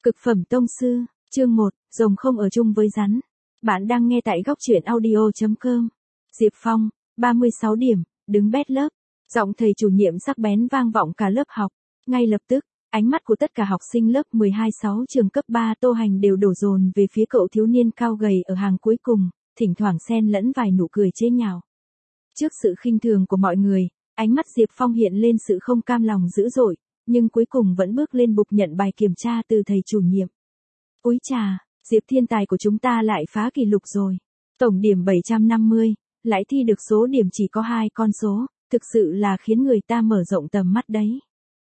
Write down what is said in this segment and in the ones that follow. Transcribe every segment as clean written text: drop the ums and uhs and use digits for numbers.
Cực phẩm tông sư, chương 1, rồng không ở chung với rắn. Bạn đang nghe tại góc truyện audio.com. Diệp Phong, 36 điểm, đứng bét lớp. Giọng thầy chủ nhiệm sắc bén vang vọng cả lớp học. Ngay lập tức, ánh mắt của tất cả học sinh lớp 12-6 trường cấp 3 Tô Hành đều đổ dồn về phía cậu thiếu niên cao gầy ở hàng cuối cùng, thỉnh thoảng xen lẫn vài nụ cười chế nhạo. Trước sự khinh thường của mọi người, ánh mắt Diệp Phong hiện lên sự không cam lòng dữ dội, nhưng cuối cùng vẫn bước lên bục nhận bài kiểm tra từ thầy chủ nhiệm. Úi chà, Diệp thiên tài của chúng ta lại phá kỷ lục rồi. Tổng điểm 750, lại thi được số điểm chỉ có 2 con số, thực sự là khiến người ta mở rộng tầm mắt đấy.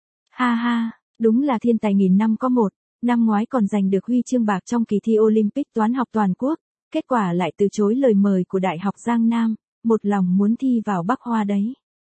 Ha ha, đúng là thiên tài nghìn năm có một, năm ngoái còn giành được huy chương bạc trong kỳ thi Olympic toán học toàn quốc, kết quả lại từ chối lời mời của Đại học Giang Nam, một lòng muốn thi vào Bắc Hoa đấy.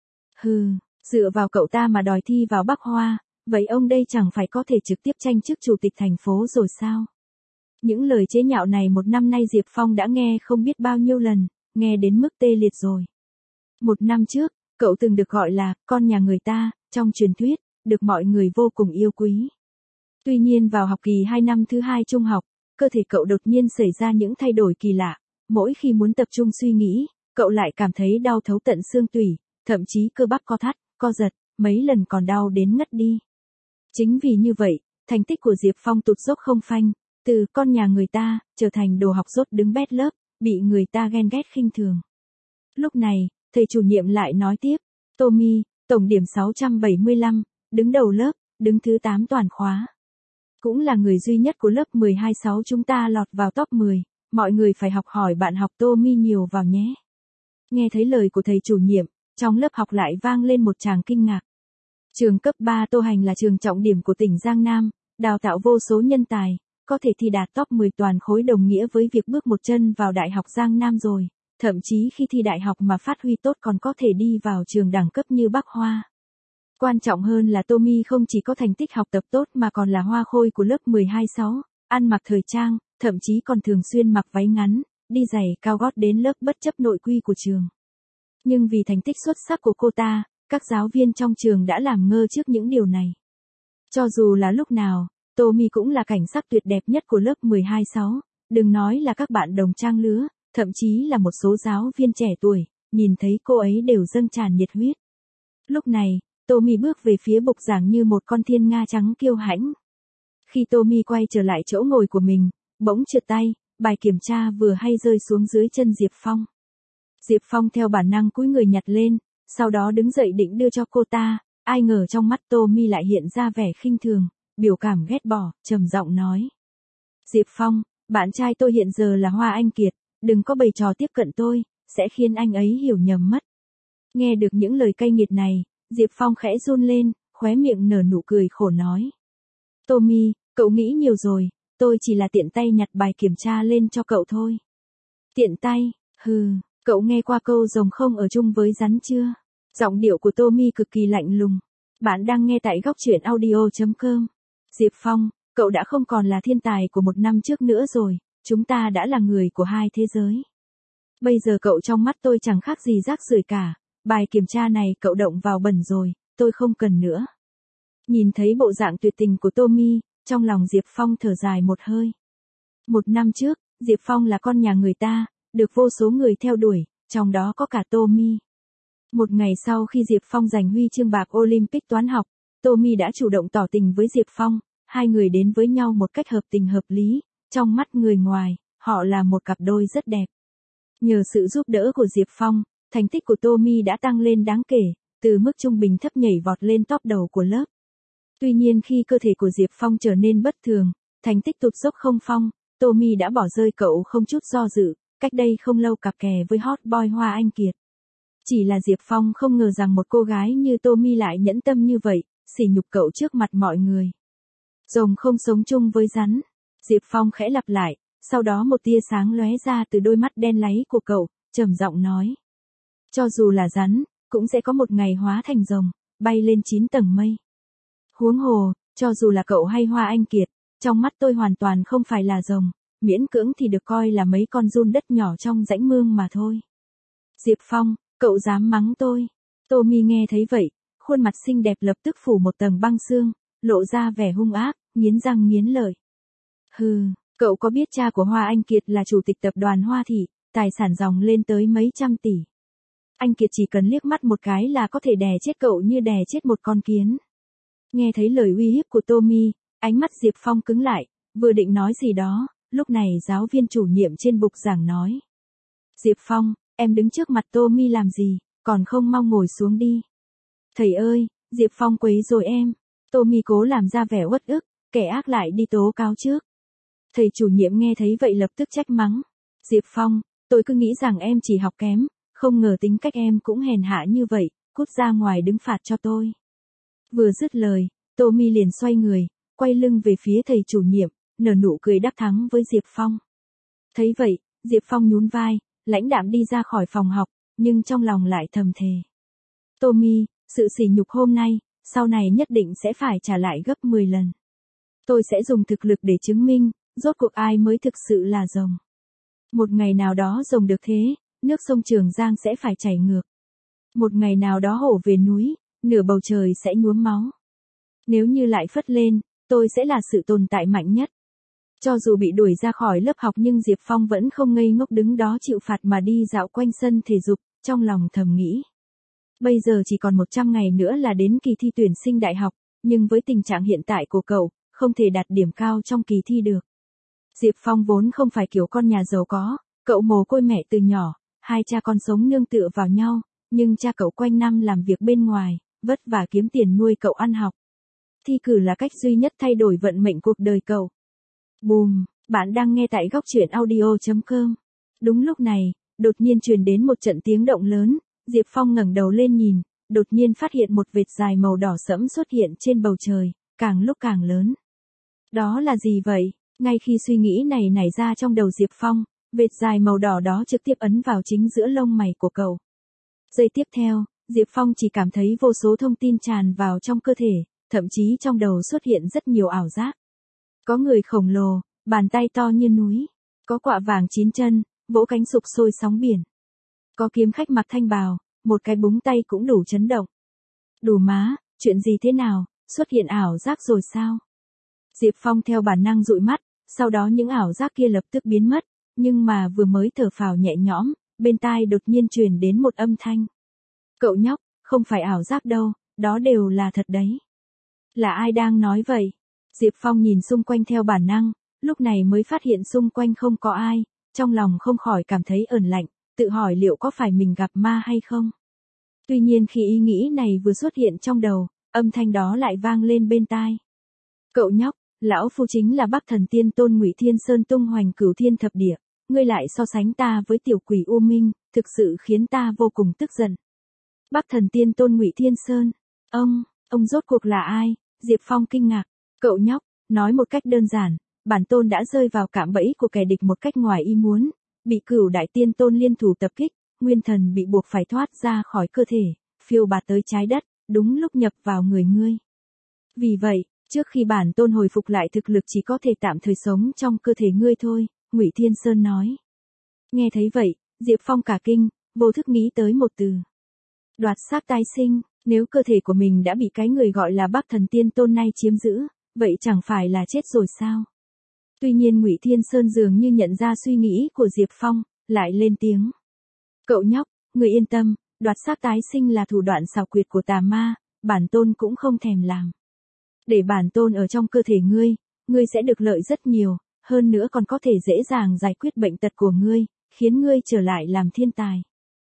Hừ, dựa vào cậu ta mà đòi thi vào Bắc Hoa, vậy ông đây chẳng phải có thể trực tiếp tranh chức chủ tịch thành phố rồi sao? Những lời chế nhạo này một năm nay Diệp Phong đã nghe không biết bao nhiêu lần, nghe đến mức tê liệt rồi. Một năm trước, cậu từng được gọi là con nhà người ta, trong truyền thuyết, được mọi người vô cùng yêu quý. Tuy nhiên vào học kỳ 2 năm thứ 2 trung học, cơ thể cậu đột nhiên xảy ra những thay đổi kỳ lạ, mỗi khi muốn tập trung suy nghĩ, cậu lại cảm thấy đau thấu tận xương tủy, thậm chí cơ bắp co thắt, co giật, mấy lần còn đau đến ngất đi. Chính vì như vậy, thành tích của Diệp Phong tụt dốc không phanh, từ con nhà người ta, trở thành đồ học dốt đứng bét lớp, bị người ta ghen ghét khinh thường. Lúc này, thầy chủ nhiệm lại nói tiếp, Tommy, tổng điểm 675, đứng đầu lớp, đứng thứ 8 toàn khóa. Cũng là người duy nhất của lớp 12-6 chúng ta lọt vào top 10, mọi người phải học hỏi bạn học Tommy nhiều vào nhé. Nghe thấy lời của thầy chủ nhiệm, trong lớp học lại vang lên một tràng kinh ngạc. Trường cấp 3 Tô Hành là trường trọng điểm của tỉnh Giang Nam, đào tạo vô số nhân tài, có thể thi đạt top 10 toàn khối đồng nghĩa với việc bước một chân vào Đại học Giang Nam rồi, thậm chí khi thi đại học mà phát huy tốt còn có thể đi vào trường đẳng cấp như Bắc Hoa. Quan trọng hơn là Tommy không chỉ có thành tích học tập tốt mà còn là hoa khôi của lớp 12-6, ăn mặc thời trang, thậm chí còn thường xuyên mặc váy ngắn, đi giày cao gót đến lớp bất chấp nội quy của trường. Nhưng vì thành tích xuất sắc của cô ta, các giáo viên trong trường đã làm ngơ trước những điều này. Cho dù là lúc nào, Tommy cũng là cảnh sắc tuyệt đẹp nhất của lớp 12-6, đừng nói là các bạn đồng trang lứa, thậm chí là một số giáo viên trẻ tuổi, nhìn thấy cô ấy đều dâng tràn nhiệt huyết. Lúc này, Tommy bước về phía bục giảng như một con thiên nga trắng kiêu hãnh. Khi Tommy quay trở lại chỗ ngồi của mình, bỗng trượt tay, bài kiểm tra vừa hay rơi xuống dưới chân Diệp Phong. Diệp Phong theo bản năng cúi người nhặt lên, sau đó đứng dậy định đưa cho cô ta, ai ngờ trong mắt Tommy lại hiện ra vẻ khinh thường, biểu cảm ghét bỏ, trầm giọng nói. Diệp Phong, bạn trai tôi hiện giờ là Hoa Anh Kiệt, đừng có bày trò tiếp cận tôi, sẽ khiến anh ấy hiểu nhầm mất. Nghe được những lời cay nghiệt này, Diệp Phong khẽ run lên, khóe miệng nở nụ cười khổ nói. Tommy, cậu nghĩ nhiều rồi, tôi chỉ là tiện tay nhặt bài kiểm tra lên cho cậu thôi. Tiện tay, hừ, cậu nghe qua câu rồng không ở chung với rắn chưa? Giọng điệu của Tommy cực kỳ lạnh lùng. Bạn đang nghe tại góc truyện audio.com. Diệp Phong, cậu đã không còn là thiên tài của một năm trước nữa rồi, chúng ta đã là người của hai thế giới. Bây giờ cậu trong mắt tôi chẳng khác gì rác rưởi cả, bài kiểm tra này cậu động vào bẩn rồi, tôi không cần nữa. Nhìn thấy bộ dạng tuyệt tình của Tommy, trong lòng Diệp Phong thở dài một hơi. Một năm trước, Diệp Phong là con nhà người ta, được vô số người theo đuổi, trong đó có cả Tommy. Một ngày sau khi Diệp Phong giành huy chương bạc Olympic toán học, Tommy đã chủ động tỏ tình với Diệp Phong, hai người đến với nhau một cách hợp tình hợp lý, trong mắt người ngoài, họ là một cặp đôi rất đẹp. Nhờ sự giúp đỡ của Diệp Phong, thành tích của Tommy đã tăng lên đáng kể, từ mức trung bình thấp nhảy vọt lên top đầu của lớp. Tuy nhiên khi cơ thể của Diệp Phong trở nên bất thường, thành tích tụt dốc không phanh, Tommy đã bỏ rơi cậu không chút do dự, cách đây không lâu cặp kè với hot boy Hoa Anh Kiệt. Chỉ là Diệp Phong không ngờ rằng một cô gái như Tommy lại nhẫn tâm như vậy, sỉ nhục cậu trước mặt mọi người. Rồng không sống chung với rắn. Diệp Phong khẽ lặp lại, sau đó một tia sáng lóe ra từ đôi mắt đen láy của cậu, trầm giọng nói. Cho dù là rắn, cũng sẽ có một ngày hóa thành rồng, bay lên 9 tầng mây. Huống hồ, cho dù là cậu hay Hoa Anh Kiệt, trong mắt tôi hoàn toàn không phải là rồng, miễn cưỡng thì được coi là mấy con giun đất nhỏ trong rãnh mương mà thôi. Diệp Phong, cậu dám mắng tôi. Tommy nghe thấy vậy, khuôn mặt xinh đẹp lập tức phủ một tầng băng xương, lộ ra vẻ hung ác, nghiến răng nghiến lợi. Hừ, cậu có biết cha của Hoa Anh Kiệt là chủ tịch tập đoàn Hoa Thị, tài sản ròng lên tới mấy trăm tỷ. Anh Kiệt chỉ cần liếc mắt một cái là có thể đè chết cậu như đè chết một con kiến. Nghe thấy lời uy hiếp của Tommy, ánh mắt Diệp Phong cứng lại, vừa định nói gì đó, lúc này giáo viên chủ nhiệm trên bục giảng nói. Diệp Phong, em đứng trước mặt Tommy làm gì, còn không mau ngồi xuống đi. Thầy ơi, Diệp Phong quấy rồi em. Tommy cố làm ra vẻ uất ức, kẻ ác lại đi tố cáo trước. Thầy chủ nhiệm nghe thấy vậy lập tức trách mắng. Diệp Phong, tôi cứ nghĩ rằng em chỉ học kém, không ngờ tính cách em cũng hèn hạ như vậy, cút ra ngoài đứng phạt cho tôi. Vừa dứt lời, Tommy liền xoay người, quay lưng về phía thầy chủ nhiệm, nở nụ cười đắc thắng với Diệp Phong. Thấy vậy, Diệp Phong nhún vai, lãnh đạm đi ra khỏi phòng học, nhưng trong lòng lại thầm thề. Tommy, sự sỉ nhục hôm nay, sau này nhất định sẽ phải trả lại gấp 10 lần. Tôi sẽ dùng thực lực để chứng minh, rốt cuộc ai mới thực sự là rồng. Một ngày nào đó rồng được thế, nước sông Trường Giang sẽ phải chảy ngược. Một ngày nào đó hổ về núi, nửa bầu trời sẽ nhuốm máu. Nếu như lại phất lên, tôi sẽ là sự tồn tại mạnh nhất. Cho dù bị đuổi ra khỏi lớp học nhưng Diệp Phong vẫn không ngây ngốc đứng đó chịu phạt mà đi dạo quanh sân thể dục, trong lòng thầm nghĩ. Bây giờ chỉ còn 100 ngày nữa là đến kỳ thi tuyển sinh đại học, nhưng với tình trạng hiện tại của cậu, không thể đạt điểm cao trong kỳ thi được. Diệp Phong vốn không phải kiểu con nhà giàu có, cậu mồ côi mẹ từ nhỏ, hai cha con sống nương tựa vào nhau, nhưng cha cậu quanh năm làm việc bên ngoài, vất vả kiếm tiền nuôi cậu ăn học. Thi cử là cách duy nhất thay đổi vận mệnh cuộc đời cậu. Bùm, bạn đang nghe tại góc truyện audio.com. Đúng lúc này, đột nhiên truyền đến một trận tiếng động lớn, Diệp Phong ngẩng đầu lên nhìn, đột nhiên phát hiện một vệt dài màu đỏ sẫm xuất hiện trên bầu trời, càng lúc càng lớn. Đó là gì vậy? Ngay khi suy nghĩ này nảy ra trong đầu Diệp Phong, vệt dài màu đỏ đó trực tiếp ấn vào chính giữa lông mày của cậu. Giây tiếp theo, Diệp Phong chỉ cảm thấy vô số thông tin tràn vào trong cơ thể, thậm chí trong đầu xuất hiện rất nhiều ảo giác. Có người khổng lồ, bàn tay to như núi. Có quạ vàng 9 chân, vỗ cánh sục sôi sóng biển. Có kiếm khách mặc thanh bào, một cái búng tay cũng đủ chấn động. Đủ má, chuyện gì thế nào, xuất hiện ảo giác rồi sao? Diệp Phong theo bản năng dụi mắt, sau đó những ảo giác kia lập tức biến mất, nhưng mà vừa mới thở phào nhẹ nhõm, bên tai đột nhiên truyền đến một âm thanh. Cậu nhóc, không phải ảo giác đâu, đó đều là thật đấy. Là ai đang nói vậy? Diệp Phong nhìn xung quanh theo bản năng, lúc này mới phát hiện xung quanh không có ai, trong lòng không khỏi cảm thấy ởn lạnh, tự hỏi liệu có phải mình gặp ma hay không. Tuy nhiên khi ý nghĩ này vừa xuất hiện trong đầu, âm thanh đó lại vang lên bên tai. Cậu nhóc, lão phu chính là Bắc Thần Tiên Tôn Ngụy Thiên Sơn tung hoành cửu thiên thập địa, ngươi lại so sánh ta với tiểu quỷ U Minh, thực sự khiến ta vô cùng tức giận. Bắc Thần Tiên Tôn Ngụy Thiên Sơn, ông rốt cuộc là ai? Diệp Phong kinh ngạc. Cậu nhóc, nói một cách đơn giản, bản tôn đã rơi vào cạm bẫy của kẻ địch một cách ngoài ý muốn, bị Cửu Đại Tiên Tôn liên thủ tập kích, nguyên thần bị buộc phải thoát ra khỏi cơ thể, phiêu bạt tới trái đất, đúng lúc nhập vào người ngươi. Vì vậy, trước khi bản tôn hồi phục lại thực lực chỉ có thể tạm thời sống trong cơ thể ngươi thôi, Ngụy Thiên Sơn nói. Nghe thấy vậy, Diệp Phong cả kinh, vô thức nghĩ tới một từ. Đoạt xác tái sinh, nếu cơ thể của mình đã bị cái người gọi là Bắc Thần Tiên Tôn này chiếm giữ, vậy chẳng phải là chết rồi sao? Tuy nhiên Ngụy Thiên Sơn dường như nhận ra suy nghĩ của Diệp Phong, lại lên tiếng. Cậu nhóc, người yên tâm, đoạt xác tái sinh là thủ đoạn xảo quyệt của tà ma, bản tôn cũng không thèm làm. Để bản tôn ở trong cơ thể ngươi sẽ được lợi rất nhiều, hơn nữa còn có thể dễ dàng giải quyết bệnh tật của ngươi, khiến ngươi trở lại làm thiên tài.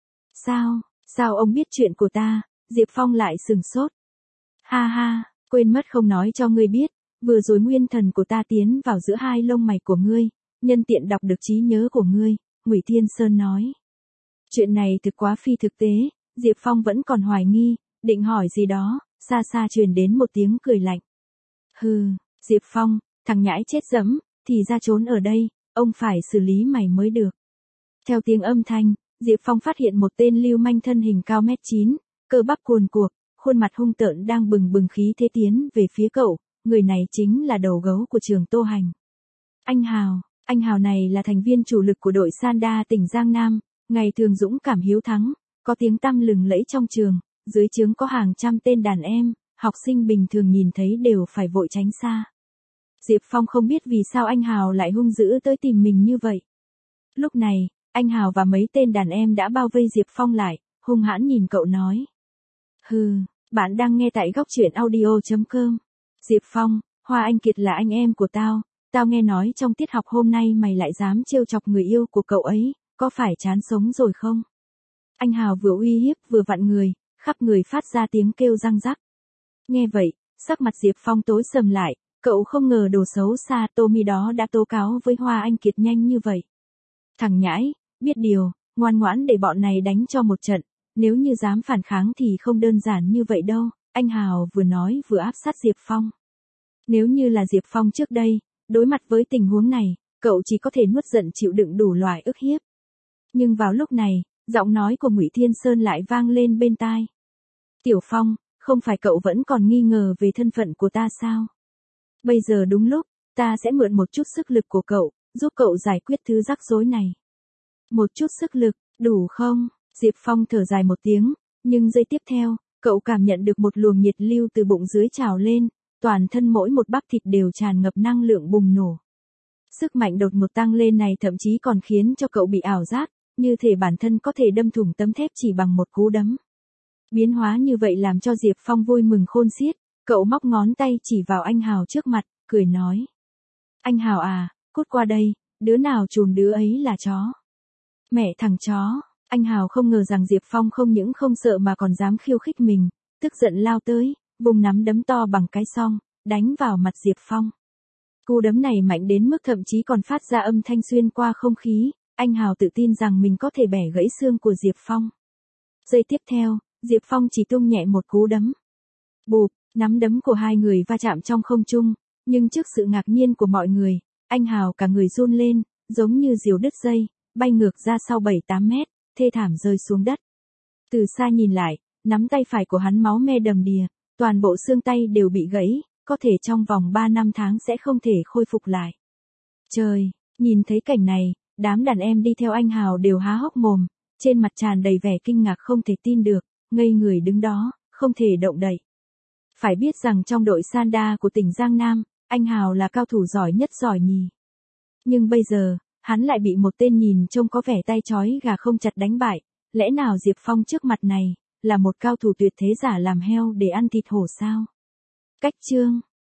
Sao ông biết chuyện của ta? Diệp Phong lại sừng sốt. Ha ha, quên mất không nói cho ngươi biết, vừa rồi nguyên thần của ta tiến vào giữa hai lông mày của ngươi, nhân tiện đọc được trí nhớ của ngươi, Ngụy Thiên Sơn nói. Chuyện này thực quá phi thực tế, Diệp Phong vẫn còn hoài nghi, định hỏi gì đó, xa xa truyền đến một tiếng cười lạnh. Hừ, Diệp Phong, thằng nhãi chết dẫm, thì ra trốn ở đây, ông phải xử lý mày mới được. Theo tiếng âm thanh, Diệp Phong phát hiện một tên lưu manh thân hình cao 1m9, cơ bắp cuồn cuộn, khuôn mặt hung tợn đang bừng bừng khí thế tiến về phía cậu, người này chính là đầu gấu của trường Tô Hành. Anh Hào này là thành viên chủ lực của đội Sanda tỉnh Giang Nam, ngày thường dũng cảm hiếu thắng, có tiếng tăm lừng lẫy trong trường, dưới trướng có hàng trăm tên đàn em, học sinh bình thường nhìn thấy đều phải vội tránh xa. Diệp Phong không biết vì sao anh Hào lại hung dữ tới tìm mình như vậy. Lúc này, anh Hào và mấy tên đàn em đã bao vây Diệp Phong lại, hung hãn nhìn cậu nói. Hừ, bạn đang nghe tại góc truyện audio.com. Diệp Phong, Hoa Anh Kiệt là anh em của tao, tao nghe nói trong tiết học hôm nay mày lại dám trêu chọc người yêu của cậu ấy, có phải chán sống rồi không? Anh Hào vừa uy hiếp vừa vặn người, khắp người phát ra tiếng kêu răng rắc. Nghe vậy, sắc mặt Diệp Phong tối sầm lại, cậu không ngờ đồ xấu xa Tommy đó đã tố cáo với Hoa Anh Kiệt nhanh như vậy. Thằng nhãi, biết điều, ngoan ngoãn để bọn này đánh cho một trận, nếu như dám phản kháng thì không đơn giản như vậy đâu, anh Hào vừa nói vừa áp sát Diệp Phong. Nếu như là Diệp Phong trước đây, đối mặt với tình huống này, cậu chỉ có thể nuốt giận chịu đựng đủ loại ức hiếp. Nhưng vào lúc này, giọng nói của Ngụy Thiên Sơn lại vang lên bên tai. Tiểu Phong, không phải cậu vẫn còn nghi ngờ về thân phận của ta sao? Bây giờ đúng lúc, ta sẽ mượn một chút sức lực của cậu, giúp cậu giải quyết thứ rắc rối này. Một chút sức lực, đủ không? Diệp Phong thở dài một tiếng, nhưng giây tiếp theo, cậu cảm nhận được một luồng nhiệt lưu từ bụng dưới trào lên, toàn thân mỗi một bắp thịt đều tràn ngập năng lượng bùng nổ. Sức mạnh đột ngột tăng lên này thậm chí còn khiến cho cậu bị ảo giác, như thể bản thân có thể đâm thủng tấm thép chỉ bằng một cú đấm. Biến hóa như vậy làm cho Diệp Phong vui mừng khôn xiết, cậu móc ngón tay chỉ vào anh Hào trước mặt, cười nói. Anh Hào à, cút qua đây, đứa nào chùn đứa ấy là chó. Mẹ thằng chó, anh Hào không ngờ rằng Diệp Phong không những không sợ mà còn dám khiêu khích mình, tức giận lao tới, vùng nắm đấm to bằng cái song, đánh vào mặt Diệp Phong. Cú đấm này mạnh đến mức thậm chí còn phát ra âm thanh xuyên qua không khí, anh Hào tự tin rằng mình có thể bẻ gãy xương của Diệp Phong. Giây tiếp theo, Diệp Phong chỉ tung nhẹ một cú đấm. Bụp, nắm đấm của hai người va chạm trong không trung, nhưng trước sự ngạc nhiên của mọi người, anh Hào cả người run lên, giống như diều đứt dây, bay ngược ra sau 7-8 mét, thê thảm rơi xuống đất. Từ xa nhìn lại, nắm tay phải của hắn máu me đầm đìa, toàn bộ xương tay đều bị gãy, có thể trong vòng 3 năm tháng sẽ không thể khôi phục lại. Trời, nhìn thấy cảnh này, đám đàn em đi theo anh Hào đều há hốc mồm, trên mặt tràn đầy vẻ kinh ngạc không thể tin được, ngây người đứng đó, không thể động đậy. Phải biết rằng trong đội Sanda của tỉnh Giang Nam, anh Hào là cao thủ giỏi nhất giỏi nhì. Nhưng bây giờ, hắn lại bị một tên nhìn trông có vẻ tay trói gà không chặt đánh bại, lẽ nào Diệp Phong trước mặt này, là một cao thủ tuyệt thế giả làm heo để ăn thịt hổ sao? Cách chương